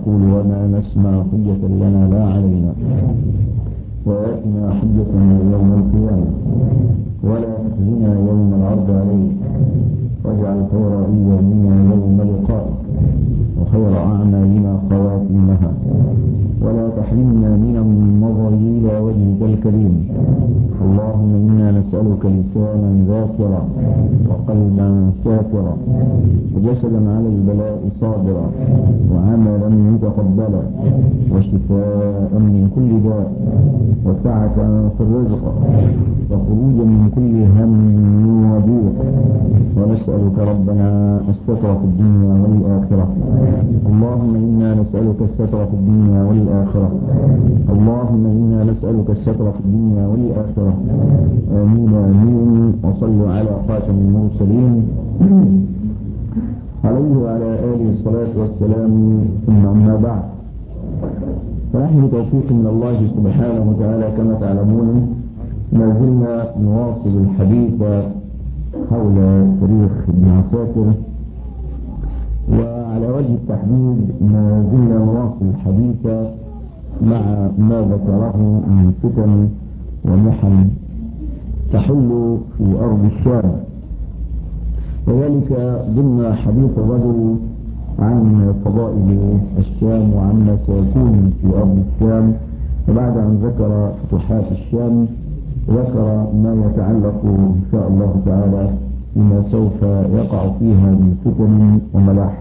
نقول وما نسمع حجة لنا لا علينا، وآتنا حجتنا يوم القيامة، ولا تخزنا يوم العرض عليك، واجعل خير أيامنا يوم لقائك، وخير أعمالنا خواتيمها، ولا تحرمنا من النظر إلى وجهك الكريم. اللهم إنا نسألك لسانا ذاكرا، وقلبا شاكرا، وجسدا على البلاء صابرا، وعملا متقبلا، وشفاء من كل داء، وسعة في الرزق، وخروجا من كل هم وضيق. ونسألك ربنا الستر في الدنيا والآخرة. اللهم إنا نسألك الستر في الدنيا والآخرة. اللهم إنا نسألك الستر في الدنيا والآخرة. آمين آمين. وصلوا على خاتم المرسلين عليه وعلى آله الصلاة والسلام. ثم أما بعد، فنحن بتوفيق من الله سبحانه وتعالى كما تعلمون ما زلنا نواصل الحديث حول تاريخ ابن عساكر، وعلى وجه التحديد ما زلنا نواصل الحديث مع ما ذكره من فتن ومحن تحل في أرض الشام، وذلك ضمن حديث الرجل عن فضائل الشام وعما سيكون في أرض الشام. وبعد أن ذكر فتوحات الشام ذكر ما يتعلق إن شاء الله تعالى بما سوف يقع فيها من فتن وملاحم.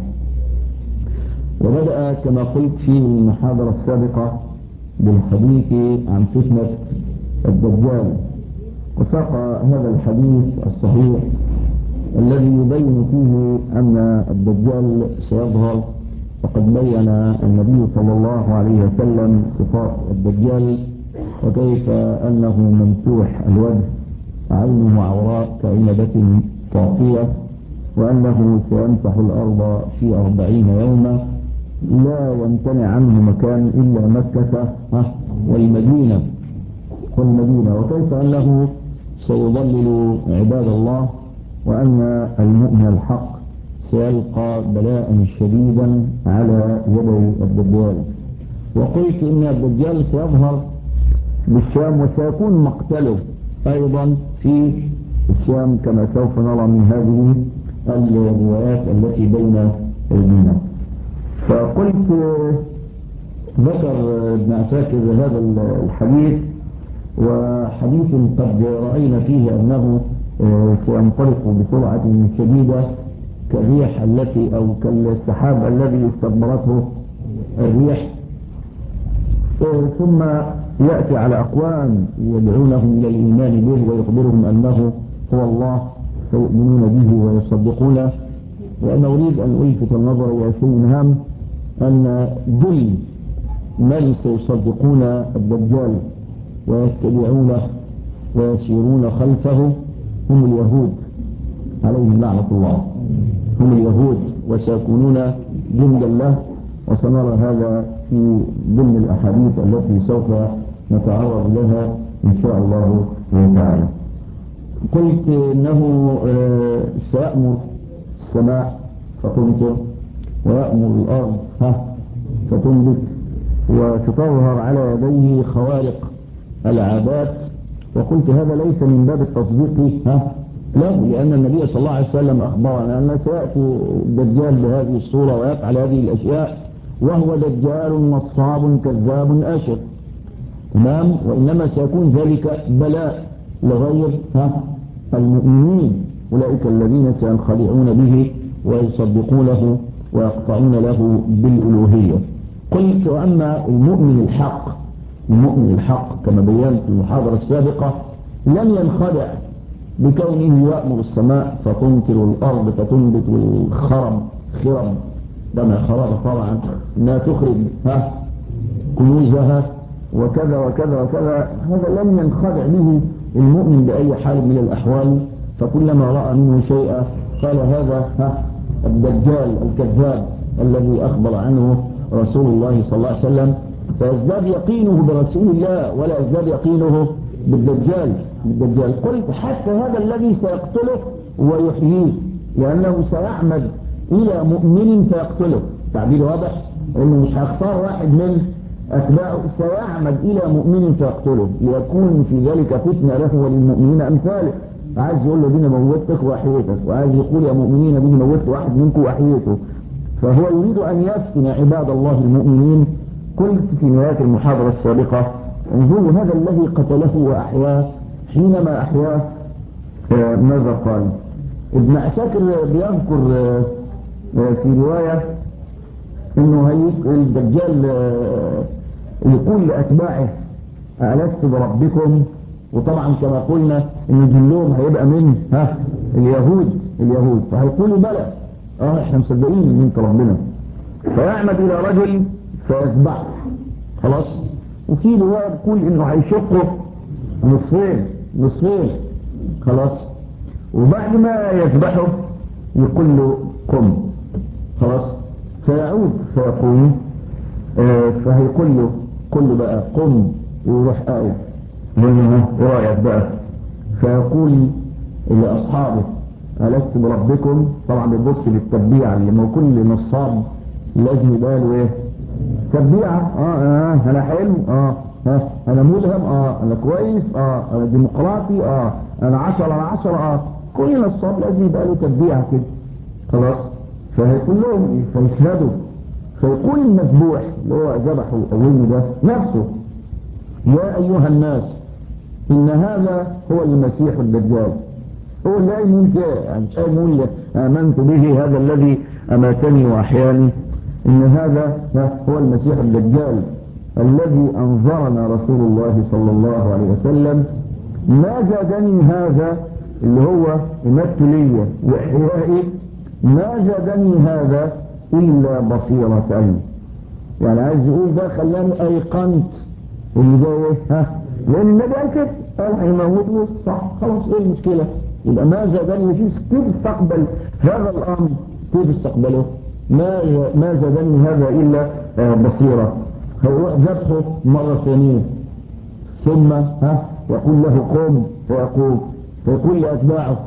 وبدأ كما قلت في المحاضرة السابقة بالحديث عن فتنة الدجال، وساق هذا الحديث الصحيح الذي يبين فيه أن الدجال سيظهر. وقد بين النبي صلى الله عليه وسلم صفات الدجال، وكيف أنه ممسوح الوجه، عينه عوراء كعنبة طافية، وأنه سيمسح الأرض في 40 يوما، لا يمتنع عنه مكان إلا مكة والمدينة، وكيف أنه سيضلل عباد الله، وأن المؤمن الحق سيلقى بلاء شديدا على يدي الدجال. وقلت إن الدجال سيظهر بالشام، وسيكون مقتله أيضا في الشام كما سوف نرى من هذه الروايات التي بين أيدينا. فقلت ذكر ابن عساكر هذا الحديث، وحديث قد رأينا فيه أنه سينطلق بسرعة شديدة كالريح التي أو كالسحاب الذي استدبرته الريح، ثم يأتي على أقوام يدعونهم إلى الإيمان به ويخبرهم أنه هو الله فيؤمنون به ويصدقونه. وأنا أريد أن ألفت النظر إلى شيء هام، أن جل من سيصدقون الدجال ويتبعونه ويسيرون خلفه هم اليهود عليهم لعنة الله، هم اليهود، وسيكونون جندا له. وسنرى هذا في ضمن الأحاديث التي سوف نتعرض لها إن شاء الله تعالى. قلت إنه سيأمر السماء فتمطر، ويأمر الأرض فتنبت، وتظهر على يديه خوارق العادات. وقلت هذا ليس من باب التصديق له، لأن النبي صلى الله عليه وسلم أخبرنا أن سيأتي الدجال بهذه الصورة ويفعل هذه الأشياء، وهو دجال نصاب كذاب آشر، تمام. وإنما سيكون ذلك بلاء لغير المؤمنين، أولئك الذين سينخدعون به ويصدقونه ويقطعون له بالألوهية. قلت وأما المؤمن الحق كما بيّنت في المحاضرة السابقة لم ينخدع بكونه يأمر السماء فتمطر والأرض فتنبت والخرم بما خرج طبعا لا تخرج كنوزها وكذا وكذا وكذا. هذا لم ينخدع به المؤمن بأي حال من الأحوال، فكلما رأى منه شيئا قال هذا الدجال الكذاب الذي أخبر عنه رسول الله صلى الله عليه وسلم، فيزداد يقينه برسول الله ولا يزداد يقينه بالدجال. قلت حتى هذا الذي سيقتله ويحييه، لأنه سيعمد إلى مؤمن فيقتله، تعبير واضح، انه مش هيختار واحد من اتباعه، سيعمد الى مؤمن فيقتله ليكون في ذلك فتنه له وللمؤمنين امثاله. عايز يقول له دين موتك واحييتك، وعايز يقول يا مؤمنين دين موت واحد منكم واحييته. فهو يريد ان يفتن عباد الله المؤمنين. قلت في نهايه المحاضره السابقه انظروا هذا الذي قتله واحياه حينما احياه ماذا قال؟ ابن عساكر بيذكر في روايه انه الدجال يقول لاتباعه ألست بربكم؟ وطبعا كما قلنا ان جلهم هيبقى من اليهود فهيقولوا بلى احنا مصدقين ان انت ربنا. فيعمد الى رجل فيذبحه خلاص. وفي روايه بتقول انه هيشقه نصفين خلاص. وبعد ما يذبحه يقول له قم خلاص. فيعود فيقوم فهيقول له قل بقى قم، ويروح قايم رايك بقى. فيقول لاصحابه ألست بربكم؟ طبعا بيبص للتبيعه اللي ما كل نصاب لازم يبقى له ايه؟ تبيعه. انا حلو، انا ملهم، انا كويس، انا ديمقراطي، انا 10/10. كل نصاب لازم يبقى له تبيعه كده خلاص. فهيقول لهم فيشهدوا. فيقول المذبوح اللي هو ذبحه أوله ده نفسه يا أيها الناس إن هذا هو المسيح الدجال. هو لا يقول كده يعني مش يقول آمنت به هذا الذي أماتني وأحياني، إن هذا هو المسيح الدجال الذي أنظرنا رسول الله صلى الله عليه وسلم. ما زادني هذا اللي هو إماتة لي وإحيائي، ما زادني هذا إلا بصيرة. يعني عايز يقول ده خلاني أيقنت اللي ده ايه لأن النبي قال كده قال هيموتني صح خلاص ايه المشكلة؟ يبقى ما زادني كيف استقبل هذا الأمر؟ كيف استقبله؟ ما زادني هذا إلا بصيرة. هيروح ذبحه مرة ثانية ثم يقول له قم فيقوم. فيقول لأتباعه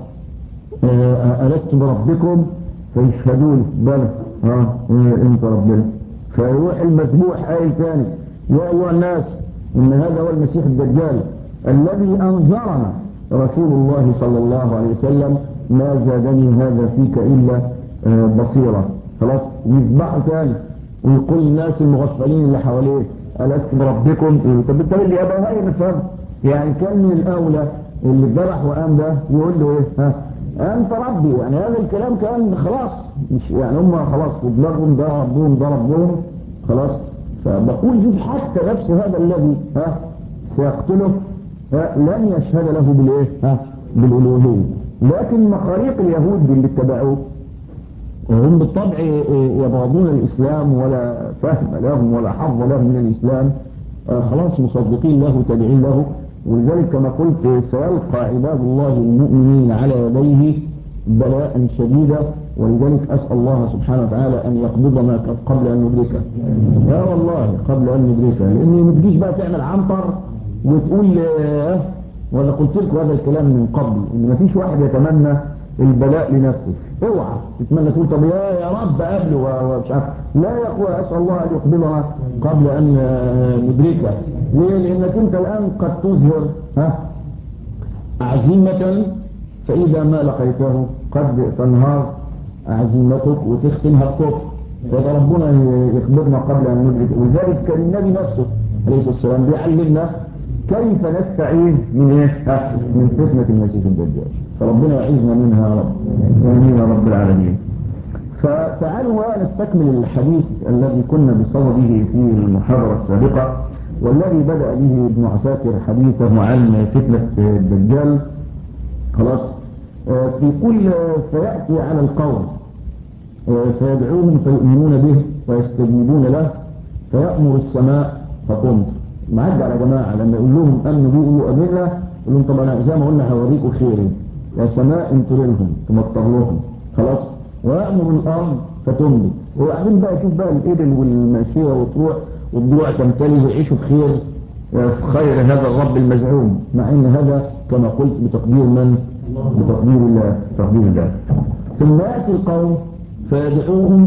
ألست بربكم؟ فيشهدون بلى انت ربنا. فيروح المذبوح قايل ثاني يا ايها الناس ان هذا هو المسيح الدجال الذي انذرنا رسول الله صلى الله عليه وسلم. ما زادني هذا فيك الا بصيرة. خلاص. يذبحوا ثاني ويقول الناس المغفلين اللي حواليه ألست بربكم؟ طب بالتالي اللي يبقى هاي نفهم يعني كان من الاولى اللي اتذبح وقام ده يقول له ايه انت ربي. يعني هذا الكلام كان خلاص مش يعني هم خلاص في دماغهم ده ربهم خلاص. فبقول شوف حتى نفس هذا الذي سيقتله لن يشهد له بالايه بالالوهيه. لكن مخاليق اليهود اللي اتبعوه هم بالطبع يبغضون الاسلام ولا فهم لهم ولا حظ لهم من الاسلام. خلاص مصدقين له تابعين له. ولذلك كما قلت سيلقى عباد الله المؤمنين على يديه بلاء شديدا. ولذلك أسأل الله سبحانه وتعالى أن يقبضنا قبل أن ندركه. يا والله قبل أن ندركه. لأني ما تجيش بقى تعمل عنطر وتقول وأنا قلت لكم هذا الكلام من قبل إن ما فيش واحد يتمنى البلاء لنفسه. اوعى تتمنى تقول طب يا رب قبله ومش عارف. لا يقول أسأل الله أن يقبضنا قبل أن ندركه. ليه؟ لأنك أنت الآن قد تظهر عزيمة فإذا ما لقيته قد تنهار عزيمتك وتختمها الكفر. فربنا يخبرنا قبل أن ندرك. ولذلك كان النبي نفسه عليه الصلاة والسلام بيعلمنا كيف نستعيذ من من فتنة المسيح الدجال. فربنا يعيذنا منها يا رب. آمين يا رب العالمين. فتعالوا نستكمل الحديث الذي كنا بصدده في المحاضرة السابقة والذي بدأ به ابن عساكر حديثه عن فتنة الدجال. خلاص. يقول فيأتي على القوم فيدعوهم فيؤمنون به ويستجيبون له فيأمر السماء فتمطر. معد على جماعة لما يقول لهم أمنوا بيه يقولوا أمنا يقول لهم طب أنا زي ما قلنا هوريكم خيري يا سماء انطر لهم تمطر لهم. خلاص. ويأمر الأرض فتنبت. وبعدين بقى شوف بقى الإبل والماشية وتروح والضروع تمتلي ويعيشوا بخير في خير هذا الرب المزعوم. مع ان هذا كما قلت بتقدير من؟ بتقدير الله. ثم يأتي القوم فيدعوهم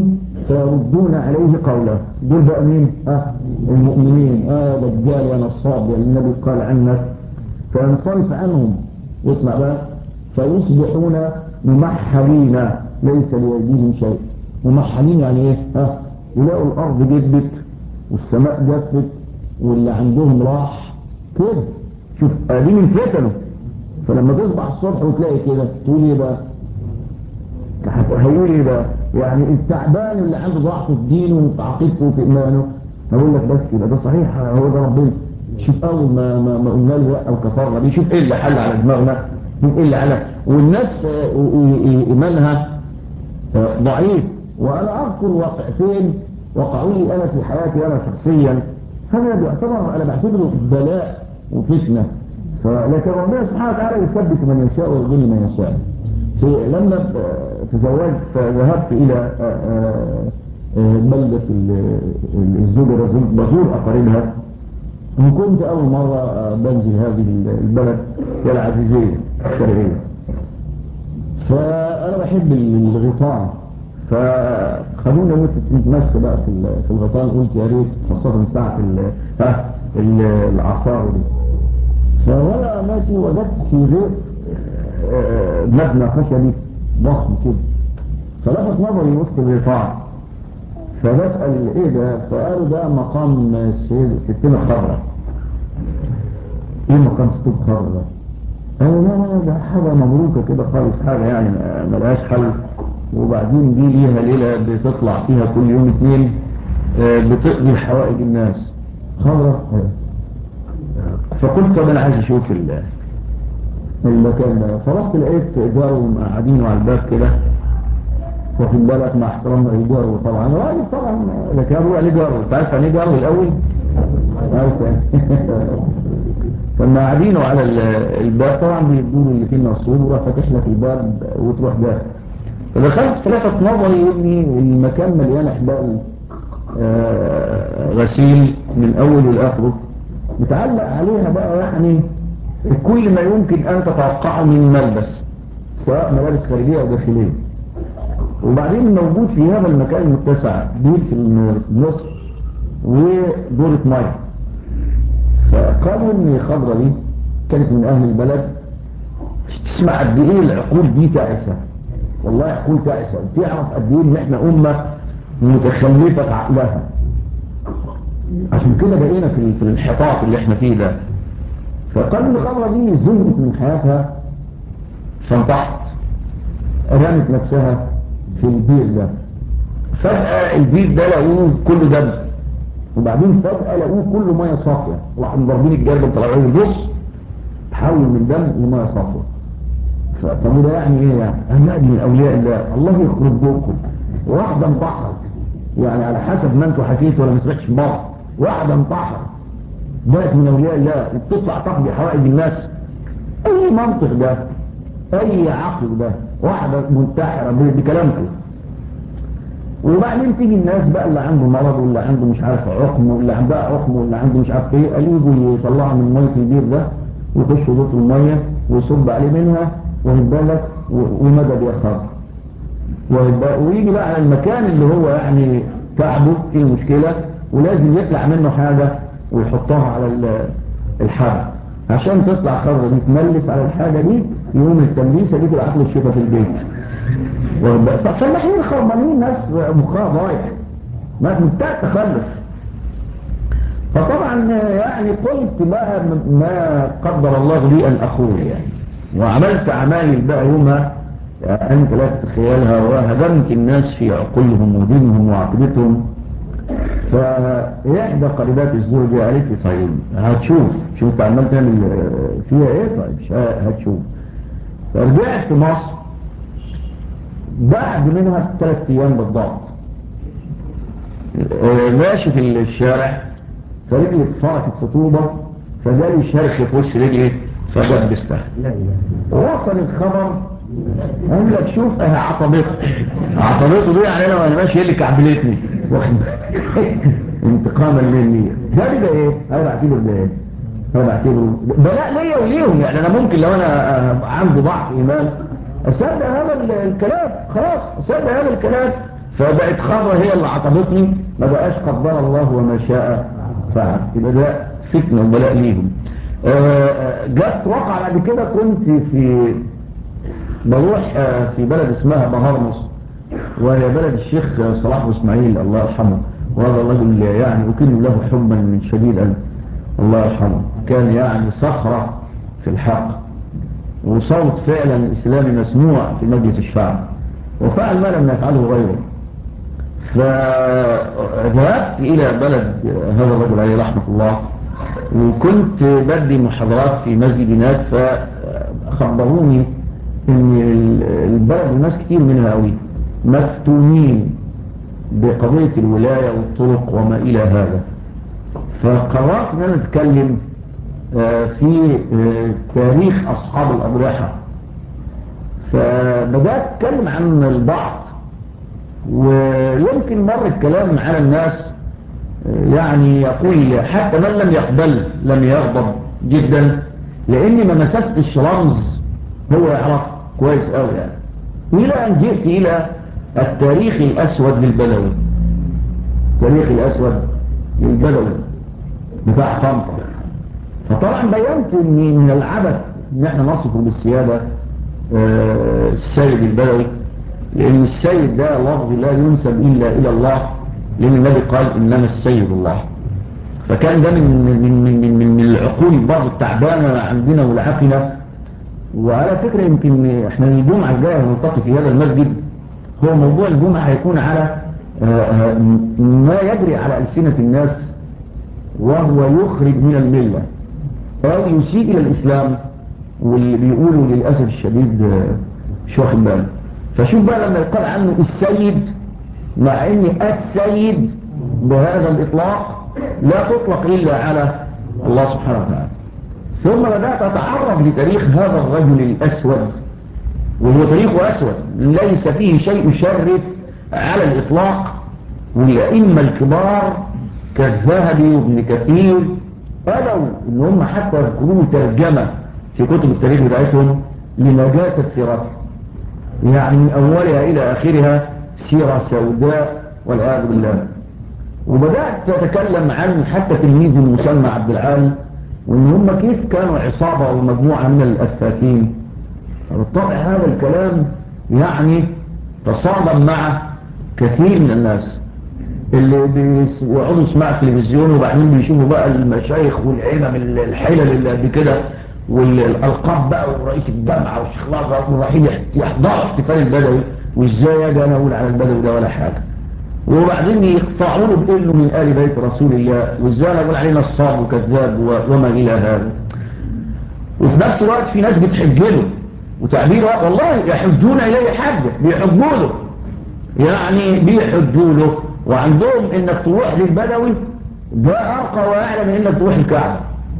فيردون عليه قوله. دول بقى مين؟ المؤمنين. دجال يا نصاب يا النبي قال عنك. فينصرف عنهم. يسمع بقى. فيصبحون ممحلين ليس لأيديهم شيء. ممحلين يعني ايه؟ يلاقوا الارض جدت والسماء جفت واللي عندهم راح كده. شوف ادي من فتنه. فلما تصبح الصبح وتلاقي كده تقول ايه بقى؟ هيقول ايه بقى؟ يعني التعبان اللي عنده ضعف في دينه وفي عقيدته وفي ايمانه هقول لك بس يبقى ده صحيح، هو ده ربنا. شوف اول ما قلنا له او كفرنا بيه، شوف ايه اللي حل على دماغنا، شوف ايه اللي على والناس ايمانها ضعيف. وانا اذكر واقعتين وقعوا لي انا في حياتي انا شخصيا، هذا بيعتبر انا بعتبره بلاء وفتنه. لكن ربنا سبحانه وتعالى يثبت من يشاء ويضل من يشاء. لما تزوجت فذهبت الى بلدة الزوجة بزور اقاربها، وكنت اول مرة بنزل هذه البلد هي العزيزية الشرقية. فانا بحب الغيطان، فخلونا نتمشى بقى في الغيطان. قلت يا ريت خاصة ساعة العصار دي. فوانا ماشي وجدت في غير مبنى خشبي ضخم كده، فلفت نظري وسط الغيطان. فبسأل ايه ده؟ فقالوا ده مقام ستنا خضرة. ايه مقام ستنا خضرة ده؟ قالوا لا ده حاجة مبروكة كده خالص، حاجة يعني ملهاش حل. وبعدين دي ليها ليلة بتطلع فيها كل يوم 2 بتقضي حوائج الناس خضرة. فقلت طب انا عايز اشوف المكان ده. فرحت لقيت جارهم قاعدين على الباب كده، واخد بالك مع احترامنا للجار طبعا راجل طبعا، لكن ابوه عليه جار. انت عارف يعني ايه جار الاول؟ فلما قاعدين على الباب طبعا بيدوا اللي فيه النصيب وراح فاتح لك الباب وتروح داخل. فدخلت فلفت نظري ابني المكان مليان احبال غسيل من اول لاخره، متعلق عليها بقى يعني كل ما يمكن ان تتوقعه من ملبس، سواء ملابس خارجيه او داخليه. وبعدين موجود في هذا المكان المتسع بيت في النص ودورة ميه. فقالوا ان الخضرة دي كانت من اهل البلد. تسمع قد ايه العقول دي تعسة، والله عقول تعسة. تعرف قد ايه ان احنا امة متخلفة عقلها. عشان كده بقينا في الانحطاط اللي احنا فيه ده. فقالوا ان الخضرة دي زهقت من حياتها فانتحت، رمت نفسها في البير ده. فجأة البير ده لقوه كله دم، وبعدين فجأة لقوه كله مية صافية. راحوا مضربين الجرد وطلعوه البص تحول من دم لمية صافية. فطب ده يعني ايه يعني؟ انا من اولياء الله يخرج بكم. واحدة انتحرت، يعني على حسب ما انتوا حكيتوا ولا ما سمعتش مرة، واحدة انتحرت بقت من اولياء الله وبتطلع تقضي حوائج الناس. اي منطق ده؟ اي عقل ده؟ واحدة منتحرة بكلامكم. وبعدين تيجي الناس بقى اللي عنده مرض واللي عنده مش عارف عقم واللي عندها عقم واللي عنده مش عارف ايه، قالوا يجوا يطلعوا من ميه البير ده ويخشوا ضغط الميه ويصب عليه منها واخد بالك ومدد يخرج. ويجي بقى على المكان اللي هو يعني تعبه فيه مشكله ولازم يطلع منه حاجه ويحطها على الحاجه عشان تطلع خضره دي تملس على الحاجه دي، يوم التمليسه دي تبقى عقل الشفا في البيت. فالمحين خرمانين ناس مخها ضايع ما منتهى التخلف. فطبعا يعني قلت بقى ما قدر الله لي ان اقول يعني، وعملت عمايل بقى يومها انت لا تتخيلها، وهدمت الناس في عقولهم ودينهم وعقيدتهم. فاحدى قريبات الزوجه قالت لي طيب هتشوف شو انت عمال تعمل فيها ايه، طيب هتشوف. فرجعت مصر بعد منها 3 ايام بالضبط. ماشي في الشارع فرجلي اتفركت في طوبة، فجالي شرخ في وش رجلي فجبستها. وصل الخبر قال لك شوف اهي عطبته دي يعني انا وانا ماشي هي اللي كعبلتني انتقاما مني. ده ايه؟ انا بعتبر ده ايه؟ انا بعتبره بلاء ليا وليهم. يعني انا ممكن لو انا عندي ضعف ايمان اصدق هذا الكلام، خلاص اصدق هذا الكلام. فبقت خضرة هي اللي عطبتني، ما بقاش قدر الله وما شاء فعل. يبقى ده فتنة وبلاء ليهم. جت وقع بعد كده، كنت في بروح في بلد اسمها بهرمس، وهي بلد الشيخ صلاح اسماعيل الله يرحمه، وهذا الرجل يعني أكن له حبا من شديدا الله يرحمه، كان يعني صخرة في الحق، وصوت فعلا إسلامي مسموع في مجلس الشعب، وفعل ما لم يفعله غيره. فذهبت إلى بلد هذا الرجل عليه رحمة الله، وكنت بدي محاضرات في مسجد هناك، فخبروني ان البلد الناس كتير منها قوي مفتونين بقضية الولاية والطرق وما إلى هذا. فقررت ان انا اتكلم في تاريخ أصحاب الأضرحة، فبدأت أتكلم عن البعض، ويمكن مر الكلام على الناس يعني يقول حتى من لم يقبل لم يغضب جدا، لأني ما مسستش رمز هو يعرف كويس قوي يعني. إلى أن جئت إلى التاريخ الأسود للبدوي، التاريخ الأسود للبدوي بتاع طنطا. فطبعا بينت ان من العبث ان احنا نصفه بالسيادة السيد البدوي، لان السيد ده لفظ لا ينسب الا الى الله، لان النبي قال انما السيد الله. فكان ده من العقول برضه التعبانه عندنا والعافيه. وعلى فكره يمكن احنا الجمعه الجايه هنلتقي في هذا المسجد، هو موضوع الجمعه هيكون على ما يجري على ألسنة الناس وهو يخرج من المله أو يسيء إلى الإسلام، واللي بيقولوا للأسف الشديد مش واخد باله. فشوف بقى لما يقال عنه السيد، مع ان السيد بهذا الإطلاق لا تطلق إلا على الله سبحانه وتعالى. ثم بدأت أتعرض لتاريخ هذا الرجل الأسود، وهو تاريخه أسود ليس فيه شيء يشرف على الإطلاق. والأئمة الكبار كالذهبي وابن كثير قالوا ان هم حتى يذكرون ترجمة في كتب التاريخ بتاعتهم لنجاسة سيرته، يعني من اولها الى اخرها سيرة سوداء والعياذ بالله. وبدأت تتكلم عن حتى تلميذ المسمى عبد العال، وان هم كيف كانوا عصابة ومجموعة من الافاكين. بالطبع هذا الكلام يعني تصادم مع كثير من الناس اللي بيقعدوا يسمعوا التلفزيون، وبعدين بيشوفوا بقى المشايخ والعلم الحيلة اللي قد كده والألقاب بقى ورئيس الجامعة والشيخ الأزهر رايحين يحضروا احتفال البدوي، وازاي اجي انا اقول على البدوي ده ولا حاجة، وبعدين يقطعوا له بانه من آل بيت رسول الله، وازاي انا اقول عليه نصاب وكذاب وما الى هذا. وفي نفس الوقت في ناس بتحج له، وتعبير والله يحجون اليه حجه، بيحجوا له يعني بيحجوا له، وعندهم انك تروح للبدوي ده ارقى واعلى من انك تروح الكعبة.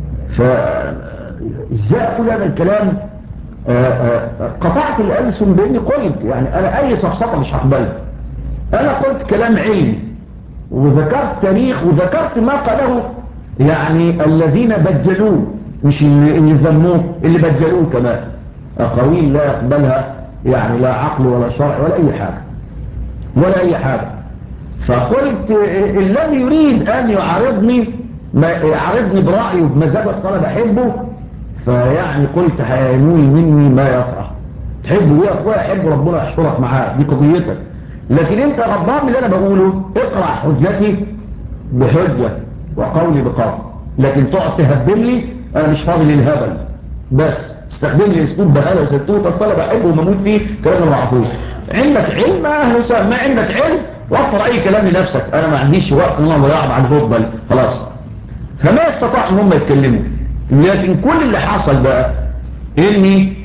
فازاي اقول هذا الكلام؟ قطعت الألسن باني قلت يعني انا اي صفصفة مش هقبلها. انا قلت كلام علمي، وذكرت تاريخ، وذكرت ما قاله يعني الذين بجلوه، مش اللي ذموه، اللي بجلوه كمان، اقاويل لا يقبلها يعني لا عقل ولا شرع ولا اي حاجة ولا اي حاجة. فقلت الذي يريد ان يعارضني برأيه بمزاج الصلاة بحبه، فيعني قلت هينول مني ما يفرح. تحبه ليه يا اخويا؟ احب ربنا يحشرك معاه، دي قضيتك. لكن انت غضبان اللي انا بقوله، اقرأ حجتي بحجة وقولي بقول، لكن تقعد تهبل لي انا مش فاضي للهبل، بس استخدم لي اسلوب بهاله وستوت الصلاة بحبه ومموت فيه كلام ما اعرفوش. عندك علم اهل وسهلا، ما عندك علم وفر اي كلام لنفسك، انا ما عنديش وقت ان انا ضياع عن هبل خلاص. فما استطاع ان هم يتكلموا. لكن كل اللي حصل بقى اني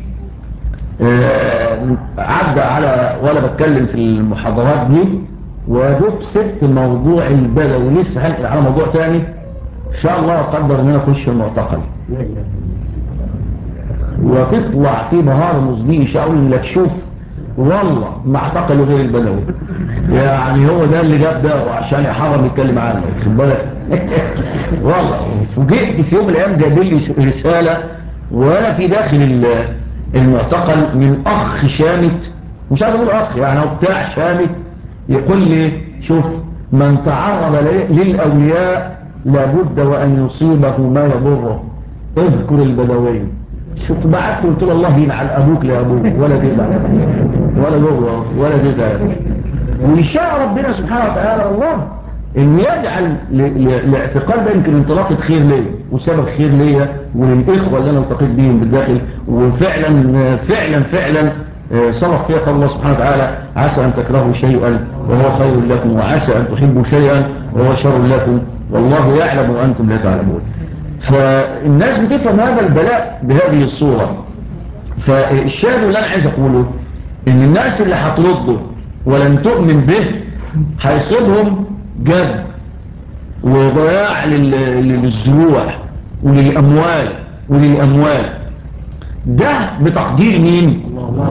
عدى على ولا بتكلم في المحاضرات دي، ودوب سبت موضوع البدوي، لسه هنقل على موضوع تاني ان شاء الله اقدر ان انا اخش المعتقل وتطلع في بهار مصديش اقول لك شوف والله ما اعتقلوا غير البدوي، يعني هو ده اللي جاب ده وعشان يحرم يتكلم عنه خد بالك. والله فوجئت في يوم من الايام جاب لي رساله وانا في داخل المعتقل من اخ شامت، مش عايز اقول اخ يعني هو بتاع شامت، يقول لي شوف من تعرض للأولياء لابد وأن يصيبه ما يضره. اذكر البدوي. شوف بعت قلت له الله يلعن أبوك لأبوك ولا تزعل ولا ضره ولا تزعل. وإن شاء ربنا سبحانه وتعالى الله إن يجعل الاعتقاد ده يمكن انطلاقة خير ليا وسبب خير ليا وللإخوة اللي أنا التقيت بيهم بالداخل. وفعلا فعلا فعلا صرف فيها قال الله سبحانه وتعالى عسى أن تكرهوا شيئا وهو خير لكم وعسى أن تحبوا شيئا وهو شر لكم والله يعلم وأنتم لا تعلمون. فالناس بتفهم هذا البلاء بهذه الصورة. فالشاهد اللي أنا عايز أقوله إن الناس اللي هترده ولن تؤمن به هيصيبهم جد وضياع للزروع وللأموال ده بتقدير مين؟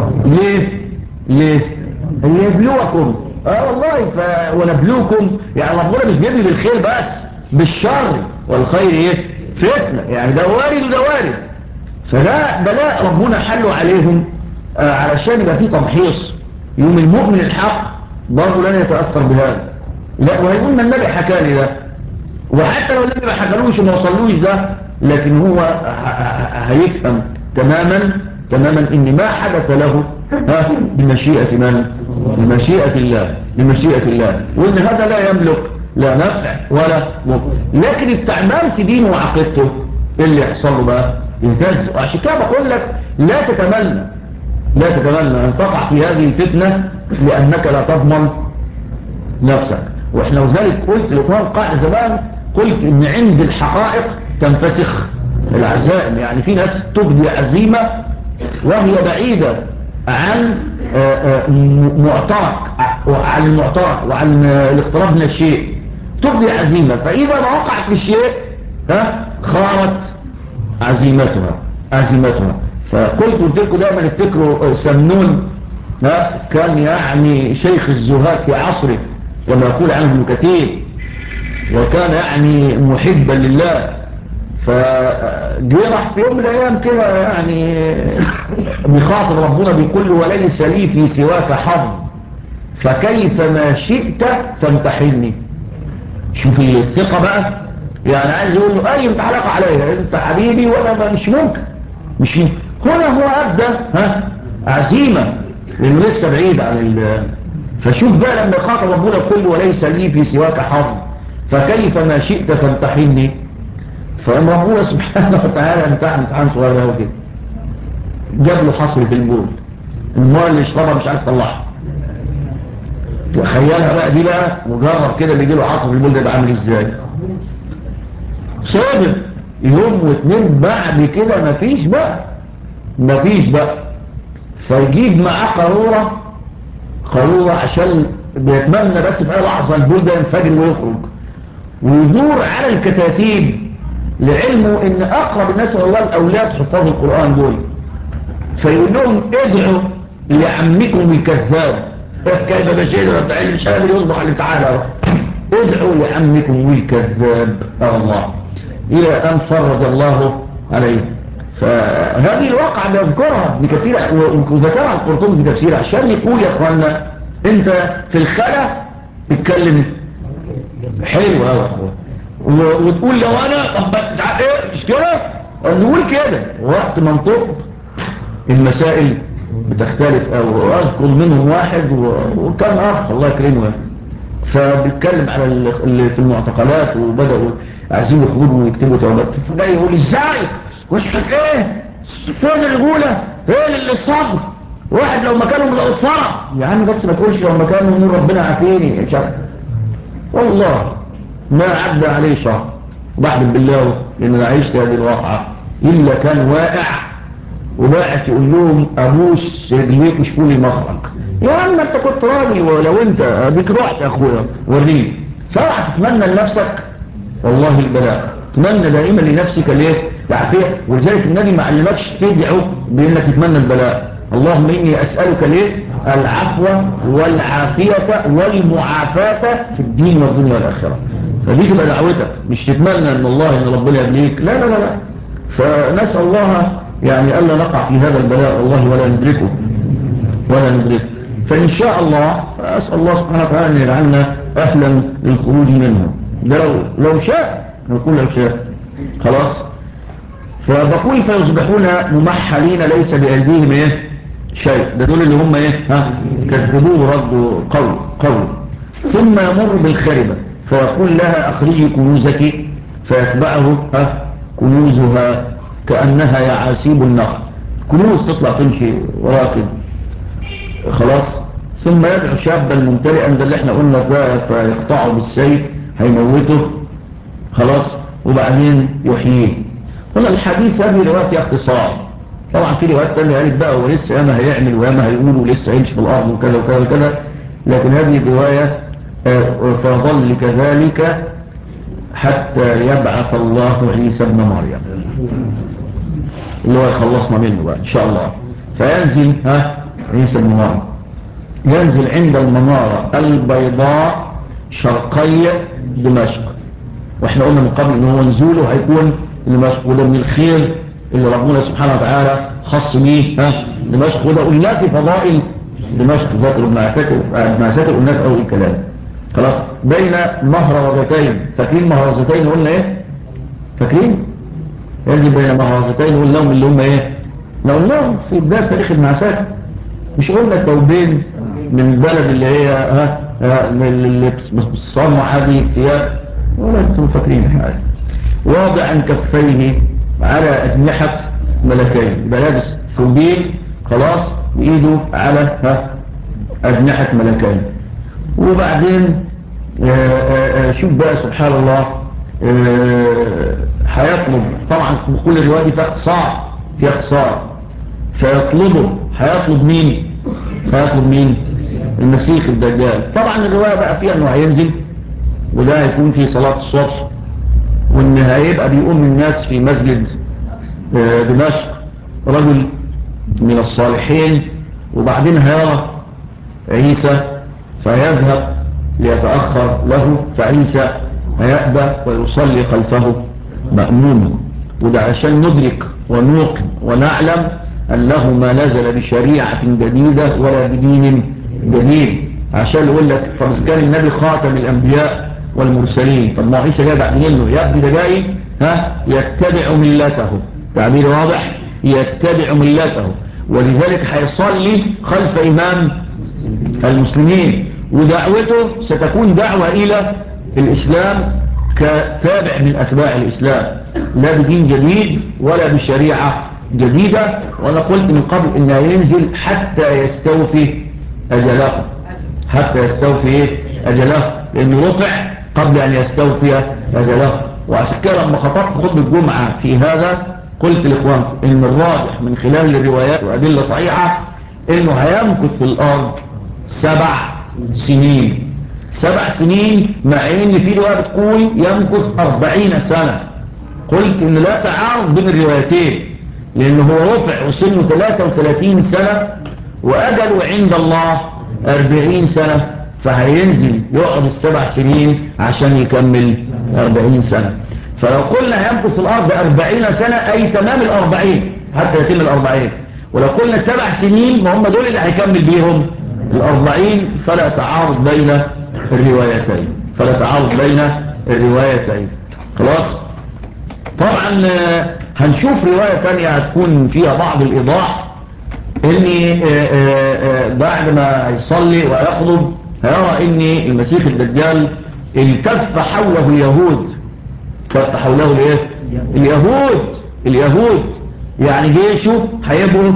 ليه ليبلوكم. والله ونبلوكم يعني ربنا مش بيبلي بالخير بس بالشر والخير ايه فتنة يعني ده وارد وده وارد. فده بلاء ربنا حلوا عليهم علشان يبقى فيه تمحيص. يوم المؤمن الحق برضه لن يتأثر بهذا. لا وهيقول ما النبي حكى لي ده وحتى لو النبي ما حكالوش وما وصلوش ده لكن هو هيفهم تماما ان ما حدث له بمشيئة من؟ بمشيئة الله وان هذا لا يملك لا نفع ولا مضر. لكن التعبان في دينه وعقيدته اللي يحصل له بقى يهتز. وعشان كده بقول لك لا تتمنى ان تقع في هذه الفتنة لانك لا تضمن نفسك. واحنا وذلك قلت لإخوان قاعدة زمان قلت ان عند الحقائق تنفسخ العزائم. يعني في ناس تبدي عزيمة وهي بعيدة عن المعترك وعن الاقتراب من الشيء تبدي عزيمة فإذا ما وقعت في الشيء خارت عزيمتها. قلت لكم دائما افتكروا سمنون كان يعني شيخ الزهاد في عصره كما يقول عنه ابن كثير وكان يعني محبا لله. فجرح في يوم من الايام كده يعني بخاطر ربنا بيقول له وليس لي في سواك حظ فكيف ما شئت فامتحني. شوف الثقة بقى يعني عايز يقول له اي انت علاقة عليها انت حبيبي وانا مش ممكن هنا هو ابدأ عزيمة لانه لسه بعيد عن فشوف بقى لما يخاطر ربنا يقول له وليس لي في سواك حظ فكيف ما شئت فامتحني. فأما ربنا سبحانه وتعالى امتحان صغير له كده جاب له حصر في البول الماء اللي يشربها مش عارف طلعها. تخيلها بقى دي بقى مجرد كده بيجي له حصر في البول ده يبقى عامل ازاي. صابر يوم واثنين بعد كده مفيش بقى فيجيب معاه قارورة عشان بيتمنى بس في اي لحظة البول ده ينفجر ويخرج ويدور على الكتاتيب لعلمه ان اقرب الناس الى الله الاولاد حفاظ القرآن دول فيقول لهم ادعوا لعمكم الكذاب كيف بشير رب العلم مش قادر يصبح على تعالى ادعوا لعمكم الكذاب الله الى ان فرج الله عليه. فهذه الواقعة بيذكرها بكثير وذكرها القرطبي في تفسيره عشان يقول يا اخوانا انت في الخلا تتكلم حلو يا اخوان وتقول لو انا طب مش كده نقول كده وقت منطق المسائل بتختلف او اذكر منهم واحد وكان اخ الله يكرمه فبيتكلم على اللي في المعتقلات وبدأوا عايزين يخرجوا ويكتبوا توبات فده يقول ازاي وشفك ايه فين الرجولة فين الصبر واحد لو مكانه من الاطفاء يا عم بس ما تقولش لو مكانه نور ربنا عافيني مش عارف والله ما عدى عليه شهر وبعد بالله لان انا عشت هذه الواقعة الا كان واقع وبقت يقول لهم ابوس رجليك وشوفوا لي مخرج يا عم انت كنت راجل ولو انت بيك رحت يا اخويا وريني. فاوعى تتمنى لنفسك والله البلاء تتمنى دائما لنفسك ليه العافيه. ولذلك النبي ما علمكش تدعو بانك تتمنى البلاء. اللهم اني اسالك ليه العفو والعافيه والمعافاه في الدين والدنيا والاخره. فدي تبقى دعوتك مش تتمنى ان الله ان ربنا يبليك لا لا لا لا. فنسال الله يعني الا نقع في هذا البلاء والله ولا ندركه. فإن شاء الله فأسأل الله سبحانه وتعالى أن يجعلنا أهلا للخروج منهم. ده لو شاء، نقول لو شاء خلاص. فبقول فيصبحون ممحلين ليس بأيديهم شيء. ده دول اللي هم كذبوه ردوا قول. ثم يمر بالخربة فيقول لها أخرجي كنوزك، فيتبعه كنوزها كأنها يعاسيب النخل. كنوز تطلع تمشي وراكب خلاص. ثم يدعو شابا ممتلئا، ده اللي احنا قلنا بقى، فيقطعه بالسيف هيموته خلاص، وبعدين يحييه. قلنا الحديث هذه رواية فيها اختصار. طبعا في روايات تانية قالت بقى ولسه ياما هيعمل وياما هيقول ولسه هيمشي في الارض وكذا وكذا وكذا، لكن هذه الرواية فظل كذلك حتى يبعث الله عيسى ابن مريم اللي هو يخلصنا منه بقى ان شاء الله. فينزل عيسى ابن مريم، ينزل عند المنارة البيضاء شرقي دمشق. واحنا قلنا من قبل ان هو نزوله هيكون دمشق، وده من الخير اللي ربنا سبحانه وتعالى خص بيه دمشق. وده قلنا في فضائل دمشق ذكر ابن عساكر قلنا في اول الكلام خلاص. بين مهرزتين، فاكرين مهرزتين قلنا فاكرين؟ ينزل بين مهرزتين قلنا لهم اللي هم لو قلناهم في بداية تاريخ ابن عساكر. مش قلنا ثوبين من البلد اللي هي اللي بتصنع هذه الثياب، ولا انتم فاكرين حاجه. واضعا كفيه على اجنحه ملكين، يبقى لابس ثوبين خلاص وايده على اجنحه ملكين. وبعدين شوف بقى سبحان الله، هيطلب طبعا بكل الروايه دي فيها اختصار فيطلبه. هيطلب مين؟ المسيح الدجال. طبعا الرواية بقى فيها انه هينزل، وده هيكون في صلاة الصبح، وان هيبقى بيقوم الناس في مسجد دمشق رجل من الصالحين، وبعدين هيرى عيسى فيذهب ليتأخر له، فعيسى هيأبى ويصلي خلفه مأموما. وده عشان ندرك ونوقن ونعلم أنه ما نزل بشريعة جديدة ولا بدين جديد. عشان يقول لك طب كان النبي خاتم الأنبياء والمرسلين، طب ما عيسى جاء بعد منه، يبدو ده جاي يتبع ملته. تعبير واضح، يتبع ملته، ولذلك هيصلي خلف إمام المسلمين، ودعوته ستكون دعوة إلى الإسلام كتابع من أتباع الإسلام، لا بدين جديد ولا بشريعة جديدة. وأنا قلت من قبل إنه ينزل حتى يستوفي أجله، لأنه رفع قبل أن يستوفي أجله. وعشان كده لما خطبت خطبة الجمعة في هذا قلت لإخوان إن الراجح من خلال الروايات وأدلة صحيحة إنه هيمكث في الأرض 7 سنين. 7 سنين، مع إن في رواية بتقول يمكث 40 سنة. قلت إن لا تعارض بين الروايتين، لأنه هو رفع وسنه 33 سنة وأجله عند الله 40 سنة، فهينزل يقعد 7 سنين عشان يكمل 40 سنة. فلو قلنا يمكث في الأرض 40 سنة أي تمام 40 حتى يتم 40، ولو قلنا 7 سنين ما هم دول اللي هيكمل بيهم 40. فلا تعارض بين الروايتين. خلاص. طبعا هنشوف رواية تانية هتكون فيها بعض الإيضاح، إني بعد ما يصلي ويخطب هيرى إني المسيح الدجال التف حوله اليهود، يعني جيشه هيبقوا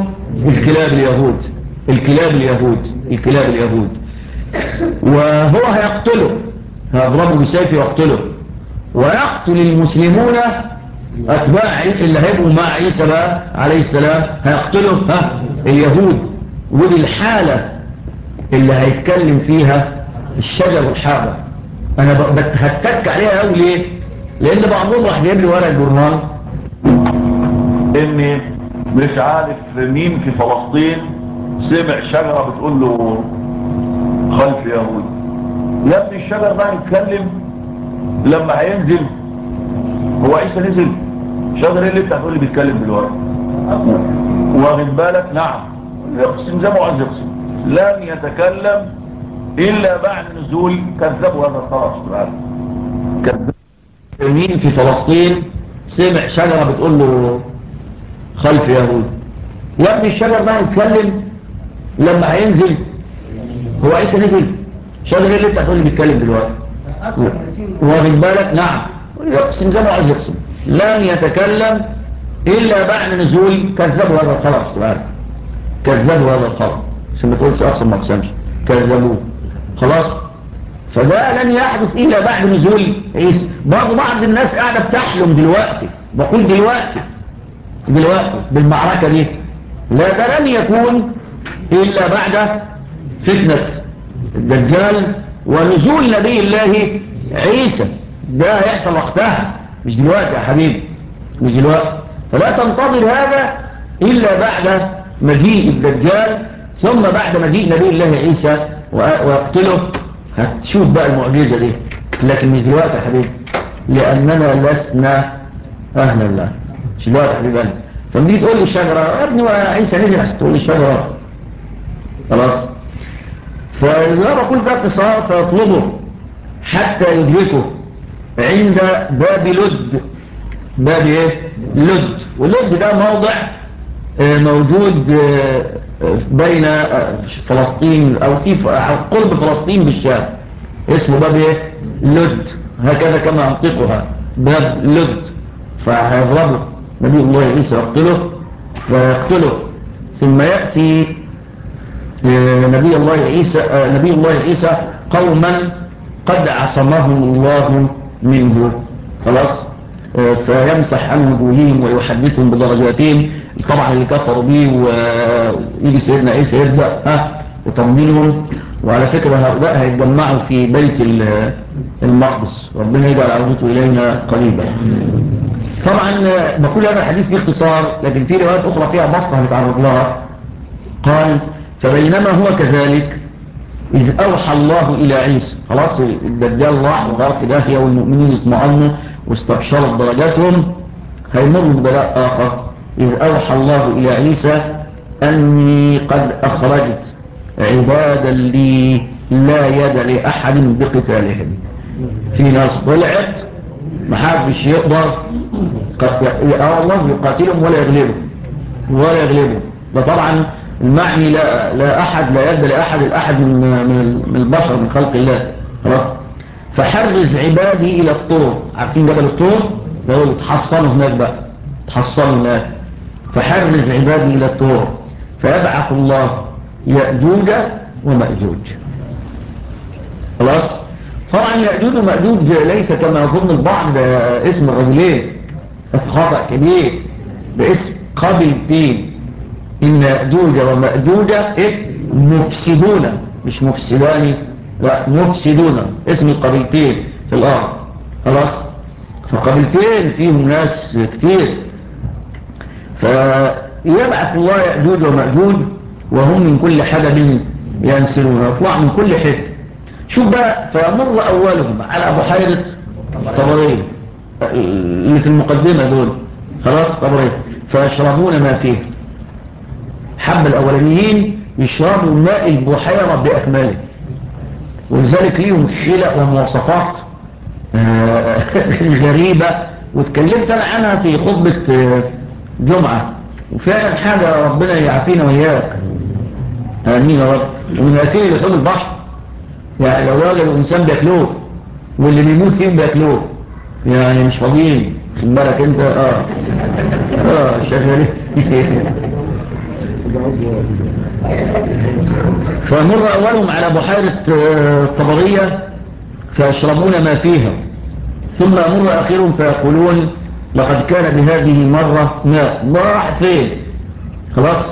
الكلاب اليهود، وهو هيقتله، هيضربه بسيف ويقتله، ويقتل المسلمون أتباع اللي هيبقوا مع عيسى بقى عليه السلام، هيقتلوا اليهود. ودي الحالة اللي هيتكلم فيها الشجر والحابة. أنا هتك عليها أول ليه؟ لأن بعضهم راح جايب لي ورق الجورنال إني مش عارف مين في فلسطين سمع شجرة بتقول له خلف يهود. يا ابني الشجر ده يتكلم لما هينزل. هو عيسى نزل؟ شجر ايه اللي انت هتقول لي بيتكلم دلوقتي؟ واخد بالك؟ نعم، يقسم زي ما عايز يقسم. لم يتكلم إلا بعد نزول كذبوا هذا الخبر. كذب مين في فلسطين سمع شجرة بتقول له خلف يهود، يا ابني الشجر ده يتكلم لما هينزل؟ هو عيسى نزل؟ شجر اللي انت هتقول لي بيتكلم دلوقتي واخد بالك؟ نعم يقسم زي ما عايز يقسم. لم يتكلم إلا بعد نزول كذبوا هذا الخبر. كذبوا هذا الخبر عشان ما تقولش أقسم ما أقسمش، كذبوه خلاص. فده لن يحدث إلا بعد نزول عيسى. برضو بعض الناس قاعدة بتحلم دلوقتي، بقول دلوقتي بالمعركة دي، لا ده لن يكون إلا بعد فتنة الدجال ونزول نبي الله عيسى. ده هيحصل وقتها، مش دلوقتي يا حبيبي، مش دلوقتي. فلا تنتظر هذا إلا بعد مجيء الدجال، ثم بعد مجيء نبي الله عيسى ويقتله هتشوف بقى المعجزة دي، لكن مش دلوقتي يا حبيبي، لأننا لسنا أهلا الله. مش دلوقتي يا حبيبي. فمدي تقول لي الشجرة يا ابني وعيسى نزل عشان تقول لي الشجرة خلاص. فإذا بقول ده اتصال فيطلبه حتى يدركه عند باب لد. باب ايه؟ لد. ولد ده موضع موجود بين فلسطين او في قرب فلسطين بالشام، اسمه باب ايه؟ لد، هكذا كما انطقها باب لد. فهيضربه نبي الله عيسى يقتله فيقتله، ثم يأتي نبي الله عيسى قوما قد عصمهم الله منه خلاص، فيمسح عن وجوههم ويحدثهم بدرجاتهم طبعا اللي كفروا بيه، ويجي سيدنا عيسى يبدأ يطمنهم. وعلى فكرة هؤلاء هيتجمعوا في بيت المقدس، ربنا يجعل عودته إلينا قريبا. طبعا بقول هذا الحديث فيه اختصار، لكن في روايات أخرى فيها بسطة هنتعرض لها. قال فبينما هو كذلك إذ أوحى الله إلى عيسى، خلاص الدجال راح وغار في داهية والمؤمنين اطمأنوا واستبشرت درجاتهم، هيمر ببلاء آخر. إذ أوحى الله إلى عيسى أني قد أخرجت عبادا لي لا يد لأحد بقتالهم. في ناس طلعت محدش يقدر الله يقاتلهم ولا يغلبهم. ده طبعا المعني لا أحد لا يد لأحد الأحد من البشر من خلق الله خلاص. فحرز عبادي إلى الطور، عارفين جبل الطور؟ يقول تحصنوا هناك بقى، تحصنوا هناك. فحرز عبادي إلى الطور فيبعث الله يأجوج ومأجوج خلاص. طبعا يأجوج ومأجوج ليس كما يظن البعض اسم الرجلين، خطأ كبير، باسم قبيلتين. إن يأجوج ومأجوج مفسدون، مش مفسدان، لا مفسدون، اسم القبيلتين في الأرض خلاص. فقبيلتين فيهم ناس كتير، فيبعث الله يأجوج ومأجوج وهم من كل حدب ينسلون، يطلع من كل حته. شوف بقى، فيمر أولهم على بحيرة طبرية اللي في المقدمة دول خلاص طبرية، فيشربون ما فيه. حب الأولانيين يشربوا ماء البحيرة بأكمله، ولذلك ليهم خلق ومواصفات غريبة، واتكلمت أنا عنها في خطبة جمعة، وفعلا حاجة ربنا يعافينا وإياك آمين يا رب. ومن أكيد لحوم البحر، يعني لو راجل وإنسان بيأكلوه واللي بيموت فيهم بيأكلوه، يعني مش فاضيين، خد بالك انت شغالين. فمر أولهم على بحيرة طبرية فيشربون ما فيها، ثم أمر آخرهم فيقولون لقد كان بهذه مرة ماء، ما راحت فين خلاص.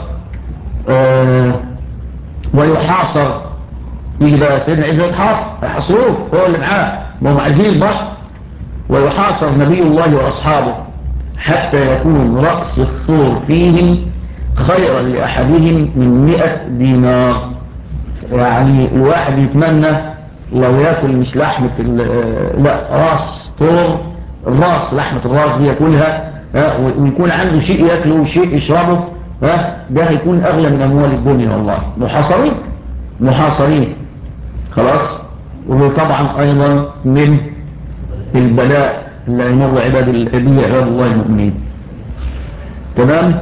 ويحاصر، يجي بقى سيدنا عيسى يحاصروه هو اللي معاه، ما هم عايزين البحر. ويحاصر نبي الله وأصحابه حتى يكون رأس الثور فيهم خيرا لأحدهم من 100 دينار. يعني الواحد يتمنى لو يأكل مش لحمة لا راس طور، الراس لحمة الراس دي يأكلها ويكون عنده شيء يأكله وشيء يشربه، ده هيكون أغلى من أموال الدنيا والله. محاصرين محاصرين خلاص. وطبعا ايضا من البلاء اللي يمر عباد الله المؤمنين. تمام.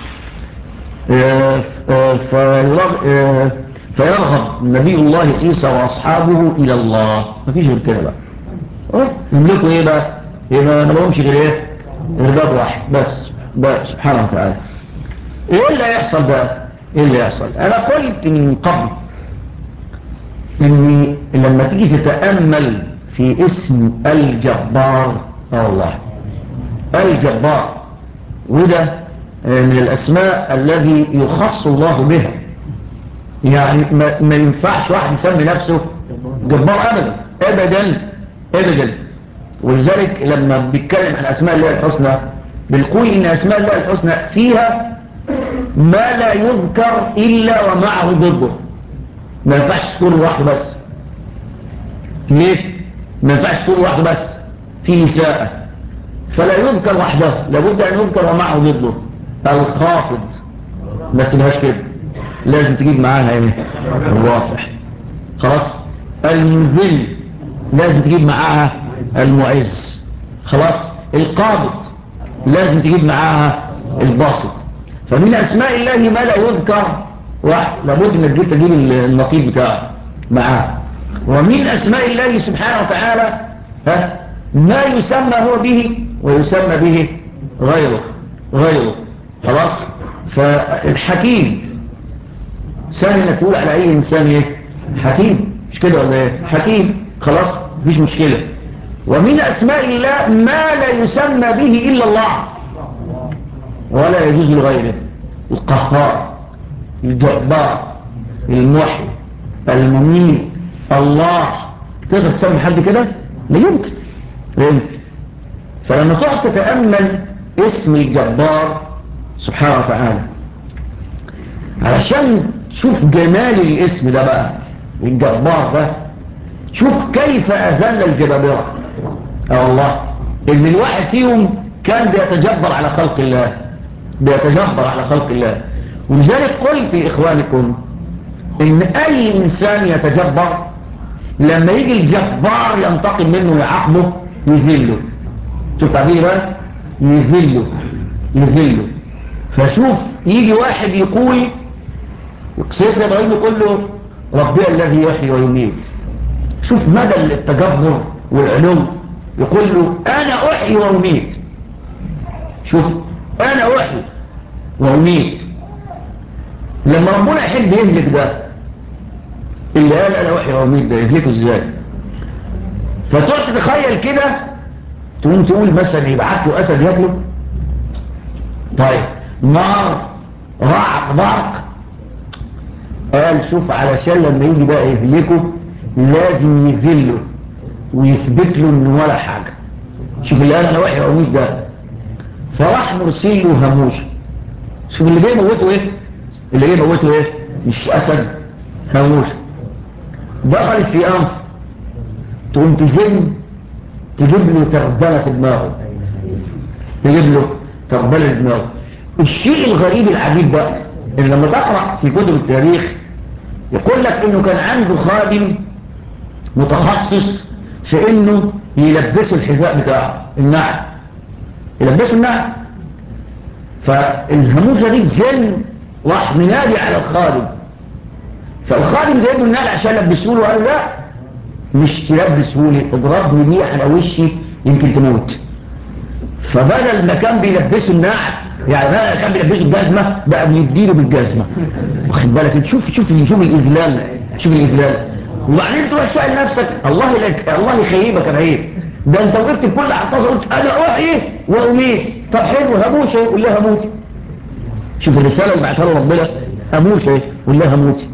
فيرغب نبي الله عيسى واصحابه الى الله. مفيش غير كده بقى. يملكوا ايه بقى؟ يبقى ما لهمش غير ايه؟ غير واحد بس سبحانه وتعالى. ايه اللي هيحصل بقى؟ ايه اللي هيحصل؟ انا قلت من قبل اني لما تيجي تتأمل في اسم الجبار، الله الجبار، وده من الاسماء الذي يخص الله بها. يعني ما ينفعش واحد يسمي نفسه جبار ابدا ابدا ابدا. ولذلك لما بيتكلم عن اسماء الله الحسنى بنقول ان اسماء الله الحسنى فيها ما لا يذكر الا ومعه ضده. ما ينفعش تكون واحد بس. ليه؟ ما ينفعش تكون واحد بس في نساء فلا يذكر وحده، لابد ان يذكر ومعه ضده. الخافض ما تسيبهاش كده، لازم تجيب معاها ايه؟ الرافع. خلاص. المذل لازم تجيب معاها المعز. خلاص. القابض لازم تجيب معاها الباسط. فمن اسماء الله ما لا يذكر واحد، لابد انك تجيب النقيض بتاعه معاه. ومن اسماء الله سبحانه وتعالى ما يسمى هو به ويسمى به غيره. خلاص. فالحكيم سهل انك تقول على اي انسان ايه؟ حكيم، مش كده ولا ايه؟ حكيم. خلاص مفيش مشكلة. ومن اسماء الله ما لا يسمى به الا الله ولا يجوز لغيره. القهار، الجبار، المحيي، المميت، الله. تقدر تسمي حد كده؟ لا يمكن. فلما تقعد تتأمل اسم الجبار سبحانه وتعالى علشان تشوف جمال الاسم ده بقى، الجبار ده، شوف كيف أذل الجبابرة. الله إن الواحد فيهم كان بيتجبر على خلق الله، بيتجبر على خلق الله. ولذلك قلت لإخوانكم إن أي إنسان يتجبر لما يجي الجبار ينتقم منه ويعاقبه يذله. شوف تعبيره، يذله. فشوف يجي واحد يقول سيدنا إبراهيم يقول له ربي الذي يحيي ويميت. شوف مدى التجبر والعلو. يقول له أنا أحيي وأميت. شوف أنا أحيي وأميت. لما ربنا يحب يهلك ده اللي قال أنا أحيي وأميت ده يهلكه إزاي؟ فتقعد تتخيل كده تقوم تقول مثلا يبعت له أسد ياكله. طيب نار، رعد، برق. قال شوف علشان لما يجي بقى يهلكه لازم يذله ويثبت له انه ولا حاجة. شوف اللي قال انا وحي واميت ده. فراح مرسل له هموش. شوف اللي جاي موته ايه؟ اللي جاي موته ايه؟ مش اسد، هموش. دخلت في انف تقوم تزن تجيب له تربلة في دماغه، تجيب له تربلة في دماغه. الشيء الغريب العجيب بقى ان لما تقرأ في كتب التاريخ يقول لك انه كان عنده خادم متخصص في انه يلبسوا الحذاء بتاعه النعل، يلبسوا النعل. فالهموسة دي تزن راح منادي على الخادم. فالخادم جايب له النعل عشان يلبسه له. قال لا مش تلبسه لي، اضربني بيه على وشي يمكن تموت. فبدل ما كان بيلبسه النعل يعني بقى كان بيلبسه الجزمة بقى بيديله بالجزمة. واخد بالك انت؟ شوف الإذلال، شوف الإذلال. وبعدين تروح سأل نفسك الله يخيبك يا عيب، ده انت وقفت بكل اعتصار قلت انا احيي واميت. طب حلو هموت ايه؟ قول لها هموتي. شوف الرسالة اللي بعتها له ربنا، هموت ايه؟ قول لها هموتي.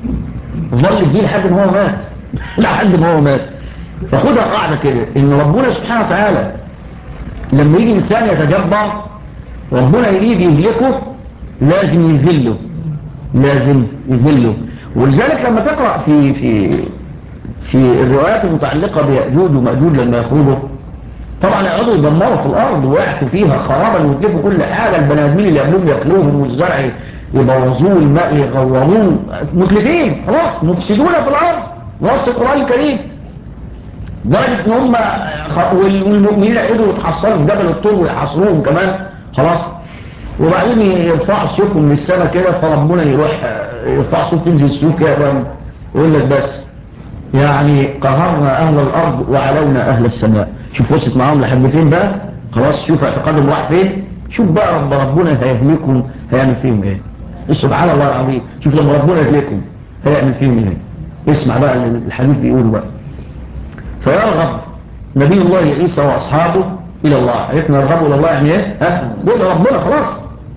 ظل بيه لحد ما هو مات، لحد ما هو مات. فخدها قاعدة كده ان ربنا سبحانه وتعالى لما يجي انسان يتجبر ربنا يريد يهلكه لازم يذله، لازم يذله. ولذلك لما تقرأ في الروايات المتعلقة بيأجوج ومأجوج لما يخرجوا طبعا يقعدوا يدمروا في الأرض ويحتوا فيها خرابا ويتلفوا كل حاجة. البني آدمين اللي قبلهم يأكلوهم والزرع يبوظوه الماء يغوروه، متلفين خلاص، مفسدون في الارض، نص القرآن الكريم. درجة ان هم والمؤمنين يقعدوا يتحصلوا في جبل الطور ويحاصروهم كمان خلاص. وبعدين يرفعوا سيوفهم من السماء كده، فربنا يروح يرفع سيوف تنزل سيوف كده، يقول لك بس يعني قهرنا اهل الارض وعلونا اهل السماء. شوف وصلت معاهم لحد فين بقى خلاص، شوف اعتقادهم راح فين. شوف بقى ربنا هيهلكهم هيعمل فيهم ايه. سبحان الله العظيم. شوف لما ربنا يهلكهم هيعمل فيهم ايه. اسمع بقى الحديث بيقوله بقى. فيرغب نبي الله عيسى واصحابه الى الله. عرفنا يرغبوا الى الله يعني ايه؟ دول ربنا خلاص.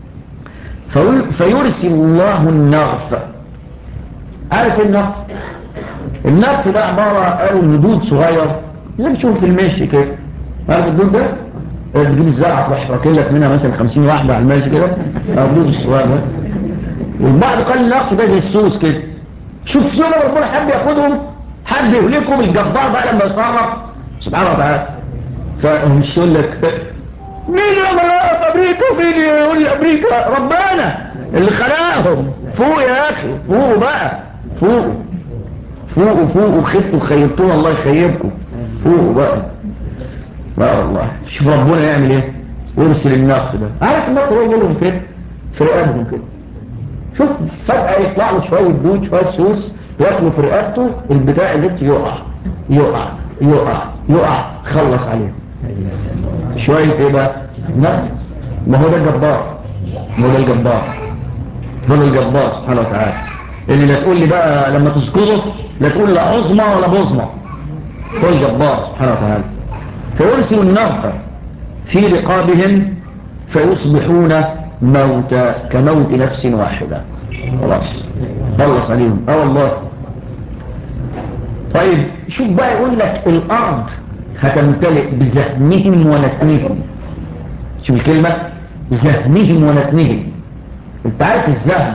فيرسل الله النغف. عارف النغف؟ النغف ده عبارة عن هدود صغير زي ما تشوف في المشي كده. عارف الهدود ده؟ تجيب الزرعة تروح راكلك منها مثلا 50 واحدة على الماشي كده، الهدود الصغير ده. والبعض قال النغف ده زي السوس كده. شوف سنة ربنا حب ياخدهم، حد يهلكهم الجبار بقى لما يصرف سبحانه وتعالى. فمش يقول لك مين يا امريكا ومين يقول امريكا؟ ربنا اللي خلقهم. فوق يا اخي، فوقوا بقى، فوقوا فوقوا فوقوا، خدتوا خيبتونا الله يخيبكم، فوقوا بقى والله. شوف ربنا يعمل ايه، يرسل النقط ده. عارف النقط ده يقول لهم كده في رقابهم كده. شوف فجأة يطلع له شوية دود شوية سوس ياكلوا في رقبته، البتاع اللي يقع يقع يقع يقع، خلص عليه شوية ايه بقى؟ نقط. ما هو ده الجبار، ما هو ده الجبار، هو ده الجبار سبحانه وتعالى. اللي لا تقول لي بقى لما تذكره لا تقول لا عظمى ولا بظمى، هو الجبار سبحانه وتعالى. فيرسل النغفة في رقابهم فيصبحون موتى كموت نفس واحدة. خلاص خلص عليهم. والله. طيب شوف بقى، يقول لك الارض هتمتلئ بزهمهم ونتنهم. شوف الكلمة، زهمهم ونتنهم. انت عارف الزهم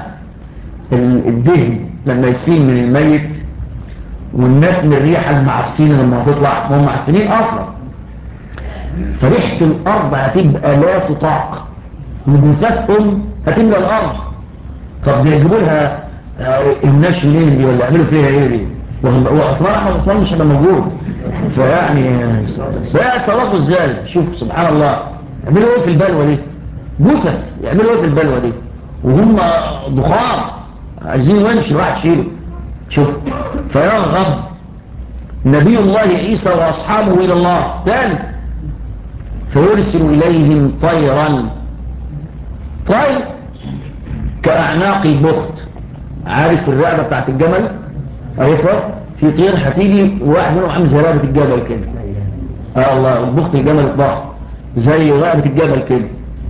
الدهن لما يسيل من الميت، والنتن الريحة المعفنة لما هتطلع، هم معفنين اصلا. فريحة الارض هتبقى لا تطاق، نجوثاتهم هتملى الارض. طب بيجيبوا لها الناش منين دي، ولا يعملوا فيها ايه دي؟ واصلا مش هيبقى موجود. فيعني صلاته ازاي؟ شوف سبحان الله، يعملوا ايه في البلوى دي؟ جثث يعملوا ايه في البلوى دي وهم ضخام عايزين يمشي واحد شيله. شوف فيرغب نبي الله عيسى واصحابه الى الله ثاني، فيرسل اليهم طيرا، طير كاعناق البخت. عارف الرقبه بتاعت الجمل؟ عارفها؟ في طير هتيجي واحد منهم عامل زي رقبه الجبل كده. الله، البخت الجمل الضخم زي رقبه الجبل كده.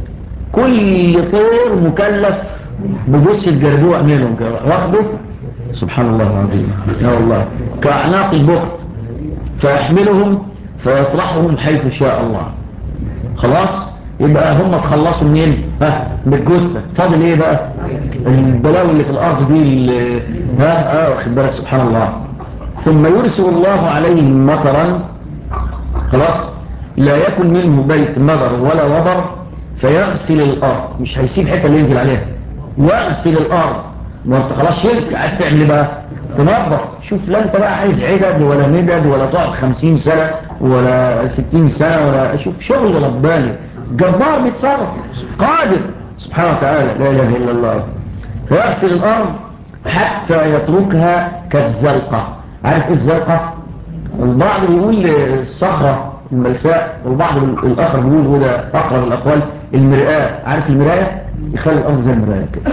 كل طير مكلف بجثة جربوع منهم كده واخده. سبحان الله العظيم. يا والله كأعناق البخت، فيحملهم فيطرحهم حيث شاء الله. خلاص يبقى هم تخلصوا منين؟ بالجثة. فاضل ايه بقى؟ البلاوي اللي في الارض دي واخد بالك سبحان الله. ثم يرسل الله عليهم مطرا، خلاص لا يكن منه بيت مطر ولا وبر، فيغسل الارض. مش هيسيب حته اللي ينزل عليها، يغسل الارض. ما انت خلاص شرك، عايز تعمل ايه بقى؟ تنظف. شوف لا انت بقى عايز عدد ولا مدد ولا تقعد 50 سنه ولا 60 سنه ولا شوف شغل رباني جبار بيتصرف قادر سبحانه وتعالى، لا اله الا الله. فيغسل الارض حتى يتركها كالزلقه. عارف ايه الزلقه؟ البعض بيقول الصخره الملساء، والبعض الاخر بيقول وده اقرب الاقوال المرآة. عارف المراية؟ يخلي الارض زي المراية كده،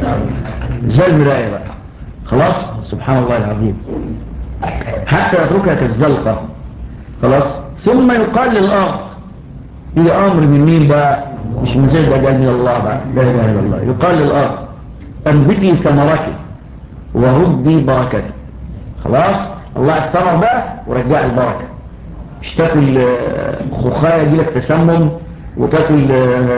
زي المراية بقى. خلاص سبحان الله العظيم. حتى يتركها كالزلقة. خلاص ثم يقال للارض، هي امر من مين بقى؟ مش من زيد اجل من الله بقى، لا اله الا الله. يقال للارض انبتي ثمرك وردي بركتك. خلاص الله الثمر بقى ورجع البركة. مش تاكل خخاية يجيلك تسمم، وتاكل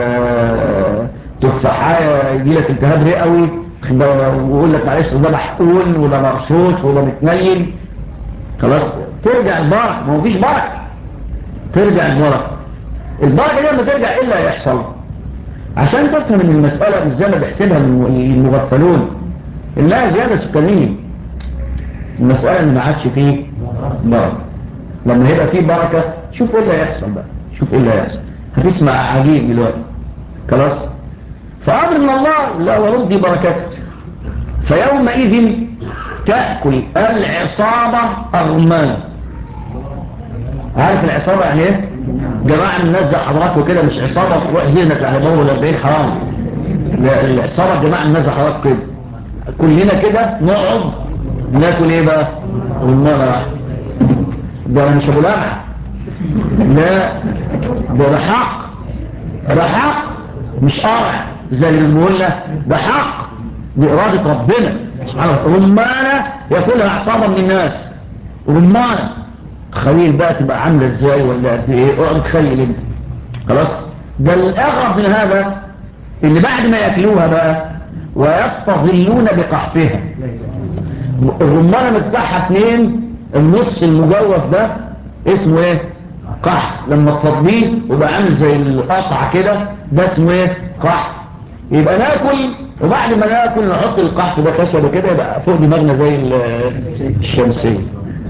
تفاحية يجيلك التهاب رئوي، ويقول لك معلش ده محقون وده مرشوش وده متنيل. خلاص ترجع البركة. ما هو فيش بركة، ترجع البركة. البركة دي لما ترجع ايه اللي هيحصل؟ عشان تفهم ان المسألة مش زي ما بيحسبها المغفلون انها زيادة سكانية. المسألة ان ما عادش فيه بركة. لما يبقى فيه بركة شوف ايه اللي هيحصل بقى، شوف ايه اللي هيحصل. هتسمع عجيب دلوقتي خلاص. فأمر من الله لا ورد بركته. فيومئذ تأكل العصابة الرمان. عارف العصابة يعني ايه؟ جماعة من الناس زي حضراتكم كده، مش عصابة تروح ذهنك على بابه ولا 40 حرام. لا، العصابة جماعة من الناس زي حضراتكم كده كلنا كده نقعد ناكل ايه بقى؟ رمان. ده مش ابو لمعة، لا ده حق، ده حق مش قرع زي اللي بنقول له، ده حق بإرادة ربنا سبحانه وتعالى. رمانة ياكلها عصابة من الناس، رمانة. تخيل بقى تبقى عاملة ازاي ولا قد ايه؟ اقعد تخيل انت خلاص. ده الاغرب من هذا اللي بعد ما ياكلوها بقى ويستظلون بقحفها. الرمانة مفتاحها 2، النص المجوف ده اسمه ايه؟ قحف. لما تفضيه ويبقى عامل زي القصعة كده ده اسمه ايه؟ قحف. يبقى ناكل، وبعد ما ناكل نحط القحف ده خشبه كده يبقى فوق دماغنا زي الشمسية.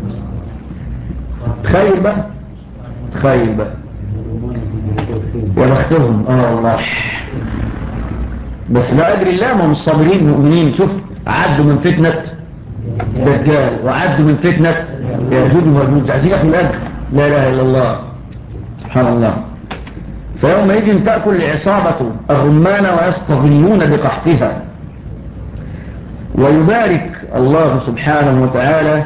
تخيل بقى، تخيل بقى يا بختهم. والله بس لا أدري الله، ما مش صابرين مؤمنين. شوف عدوا من فتنة دجال وعدوا من فتنة يأجوج ومأجوج، عايزين ياخدوا الأجر. لا إله إلا الله سبحان الله. فيومئذ تأكل العصابة الرمان ويستظلون بقحفها. ويبارك الله سبحانه وتعالى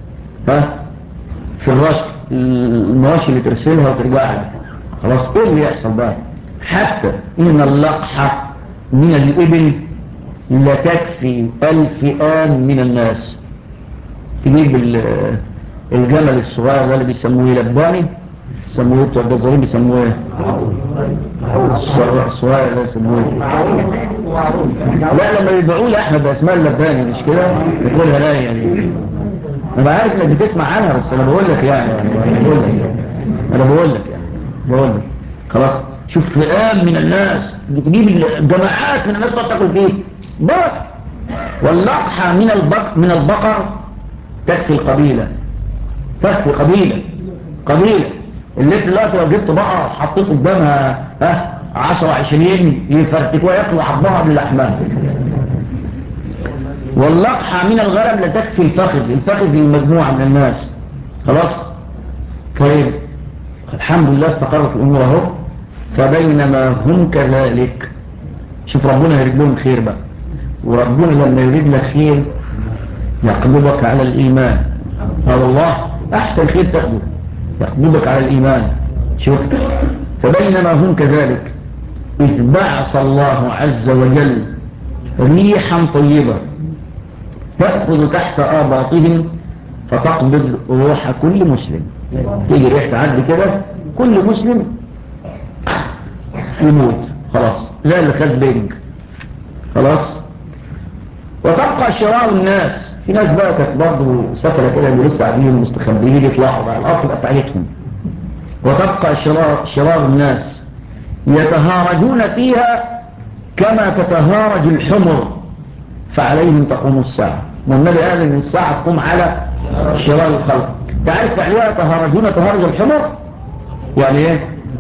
في الرسل، المواشي اللي ترسلها وترجع لك خلاص. ايه اللي يحصل بقى؟ حتى ان اللقحة من الإبل لتكفي 1000 آن من الناس. تجيب الجمل الصغير ده اللي بيسموه لباني، سموه بتوع الجزارين بيسموه ايه؟ الصغير ده يسموه. لا لما يبيعوه لأحمد اسماء اللباني مش كده يقولها. لا يعني انا عارف انك بتسمع عنها، بس انا بقول لك يعني انا بقول لك بقول لك خلاص. شوف فئام من الناس تجيب الجماعات من الناس تاكل فيه بركه. واللقحه من البقر تكفي القبيله، تكفي قبيله. اللي انت دلوقتي لو جبت بقره حطيت قدامها 10-20 يفرتكوا ياكلوا حبها باللحمه. واللقحة من الغنم لا تكفي الفخذ للمجموعة من الناس خلاص. طيب الحمد لله استقرت الأمور اهو. فبينما هم كذلك، شوف ربنا يريد لهم خير بقى، وربنا لما يريد لك خير يقبضك على الإيمان. والله أحسن خير تأخذ يقبضك على الإيمان. شوف فبينما هم كذلك إذ بعث الله عز وجل ريحا طيبة تأخذ تحت آباطهم فتقبض روح كل مسلم. تيجي ريح تعدي كده كل مسلم يموت خلاص زي اللي خد بنج خلاص. وتبقى شرار الناس. في ناس بقى كانت برضه سفلة كده اللي لسه قاعدين مستخبيين يطلعوا بقى الأرض بقى بتاعتهم. وتبقى شرار الناس يتهارجون فيها كما تتهارج الحمر فعليهم تقوم الساعة. والنبي قال ان الساعة تقوم على شرار الخلق. تعرف عليها تهارجون تهارج الحمر يعني ايه؟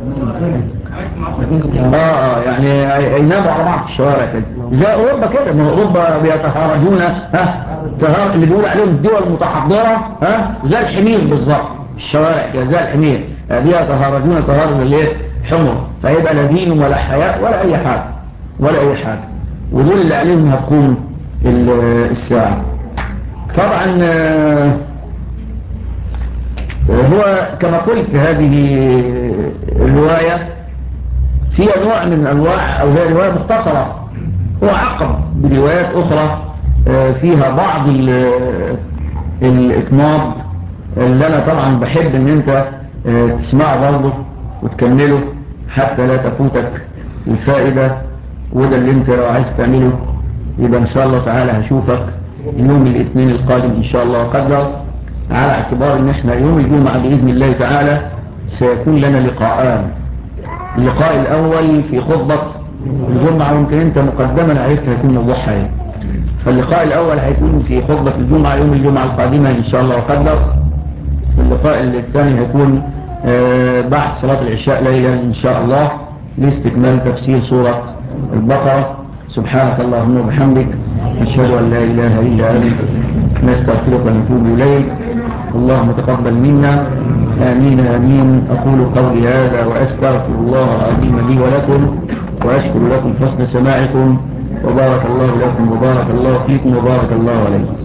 يعني يناموا على بعض في الشوارع كده زي اوروبا كده. ما اوروبا بيتهارجون اللي بيقول عليهم الدول المتحضرة زي الحمير بالظبط. الشوارع كده زي الحمير. دي يتهارجون تهارج الايه؟ حمر. فيبقى لا دين ولا حياء ولا اي حاجة ولا اي حاجة. ودول اللي عليهم هتقوم الساعة. طبعا هو كما قلت هذه الرواية فيها نوع من أنواع أو هي رواية مختصرة. هو عقب بروايات أخرى فيها بعض الإطناب اللي أنا طبعا بحب أن أنت تسمعه برضه وتكمله حتى لا تفوتك الفائدة. وده اللي أنت لو عايز تعمله يبقى إن شاء الله تعالى هشوفك يوم الاثنين القادم إن شاء الله قدر، على اعتبار ان احنا يوم الجمعة بإذن الله تعالى سيكون لنا لقاءان. اللقاء الأول في خطبة الجمعة، ويمكن انت مقدما عرفت هيكون موضوعها ايه. فاللقاء الاول هيكون في خطبة الجمعة يوم الجمعة القادمة ان شاء الله وقدر. اللقاء الثاني هيكون بعد صلاة العشاء ليلا ان شاء الله لاستكمال تفسير سورة البقرة. سبحانك اللهم وبحمدك، نشهد ان لا اله الا انت، نستغفرك ونتوب اليك. اللهم تقبل منا، آمين آمين. أقول قولي هذا وأستغفر الله العظيم لي ولكم، وأشكر لكم حسن سماعكم، وبارك الله لكم وبارك الله فيكم وبارك الله عليكم.